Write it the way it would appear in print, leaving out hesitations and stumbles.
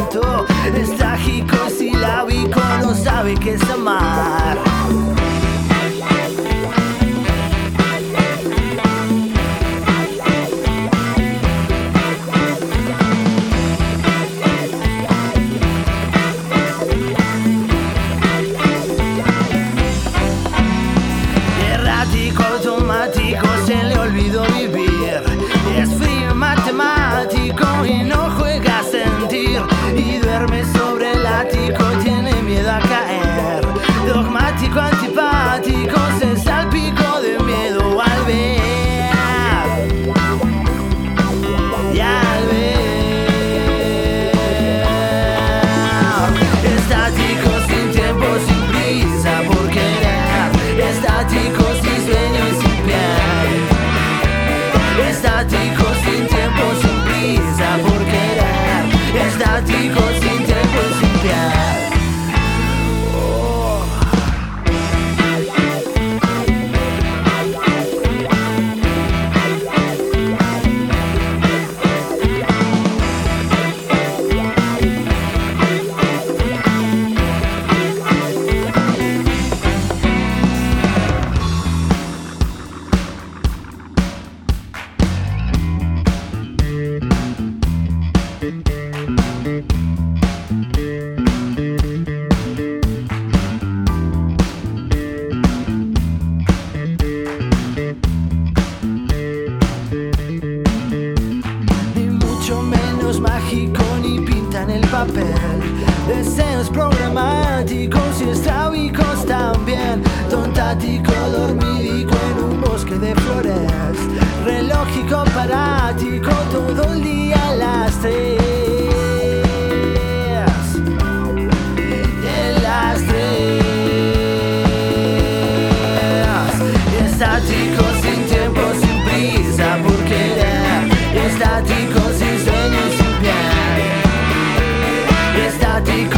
lento, es trágico y silábico, no sabe qué es amar. Errático, automático, se le olvidó vivir. Es frío matemático y no juega a sentir. Y duerme sobre el ático, tiene miedo a caer. Dogmático, antipático, se salpicó de miedo al ver. Y al ver. Estático, sin tiempo, sin prisa por querer. Estático, sin sueño y sin piel. Estático, sin tiempo, sin prisa por querer. Estático, sin tiempo y sin piel. Mágico ni pinta en el papel. Deseos programáticos y estrábicos también. Tontático, dormidico en un bosque de flores. Relógico, parático, todo el día a las 3. De las 3. Estático, sin tiempo, sin prisa por querer. Estático, sin sueño y sin piel. Estático.